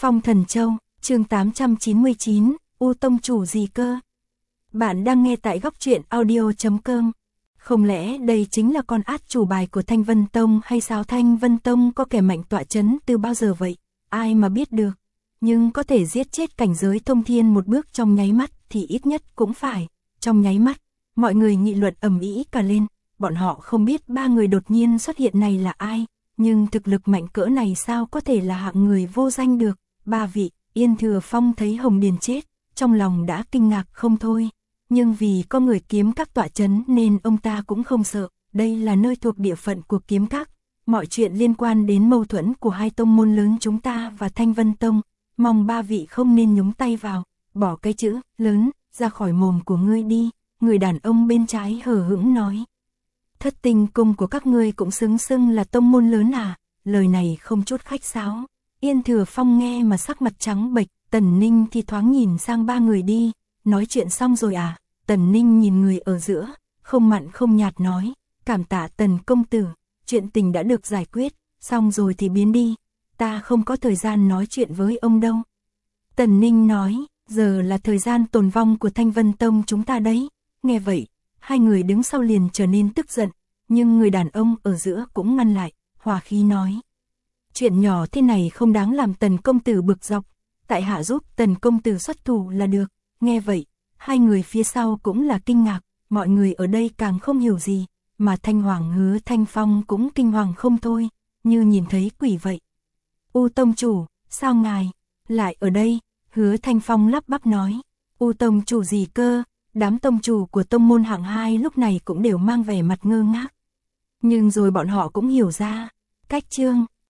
Phong Thần Châu, chương 899, U Tông chủ gì cơ? Bạn đang nghe tại góc truyện audio.com. Không lẽ đây chính là con át chủ bài của Thanh Vân Tông hay sao? Thanh Vân Tông có kẻ mạnh tọa chấn từ bao giờ vậy? Ai mà biết được. Nhưng có thể giết chết cảnh giới thông thiên một bước trong nháy mắt thì ít nhất cũng phải trong nháy mắt. Mọi người nghị luận ầm ĩ cả lên. Bọn họ không biết ba người đột nhiên xuất hiện này là ai. Nhưng thực lực mạnh cỡ này sao có thể là hạng người vô danh được. Ba vị. Yên Thừa Phong thấy Hồng Điền chết, trong lòng đã kinh ngạc không thôi. Nhưng vì có người kiếm các tọa chấn nên ông ta cũng không sợ. Đây là nơi thuộc địa phận của kiếm các. Mọi chuyện liên quan đến mâu thuẫn của hai tông môn lớn chúng ta và Thanh Vân Tông, mong ba vị không nên nhúng tay vào. Bỏ cái chữ lớn ra khỏi mồm của ngươi đi. Người đàn ông bên trái hờ hững nói. Thất Tinh cung của các ngươi cũng xứng xưng là tông môn lớn à? Lời này không chút khách sáo. Yên Thừa Phong nghe mà sắc mặt trắng bệch. Tần Ninh thì thoáng nhìn sang ba người đi. Nói chuyện xong rồi à? Tần Ninh nhìn người ở giữa, không mặn không nhạt nói. Cảm tạ Tần công tử, chuyện tình đã được giải quyết, xong rồi thì biến đi. Ta không có thời gian nói chuyện với ông đâu. Tần Ninh nói, giờ là thời gian tồn vong của Thanh Vân Tông chúng ta đấy. Nghe vậy, hai người đứng sau liền trở nên tức giận. Nhưng người đàn ông ở giữa cũng ngăn lại, hòa khí nói. Chuyện nhỏ thế này không đáng làm Tần công tử bực dọc. Tại hạ giúp Tần công tử xuất thủ là được. Nghe vậy, hai người phía sau cũng là kinh ngạc. Mọi người ở đây càng không hiểu gì. Mà Thanh Hoàng Hứa Thanh Phong cũng kinh hoàng không thôi. Như nhìn thấy quỷ vậy. U tông chủ, sao ngài lại ở đây? Hứa Thanh Phong lắp bắp nói. U tông chủ gì cơ? Đám tông chủ của tông môn hạng 2 lúc này cũng đều mang vẻ mặt ngơ ngác. Nhưng rồi bọn họ cũng hiểu ra. Cách chương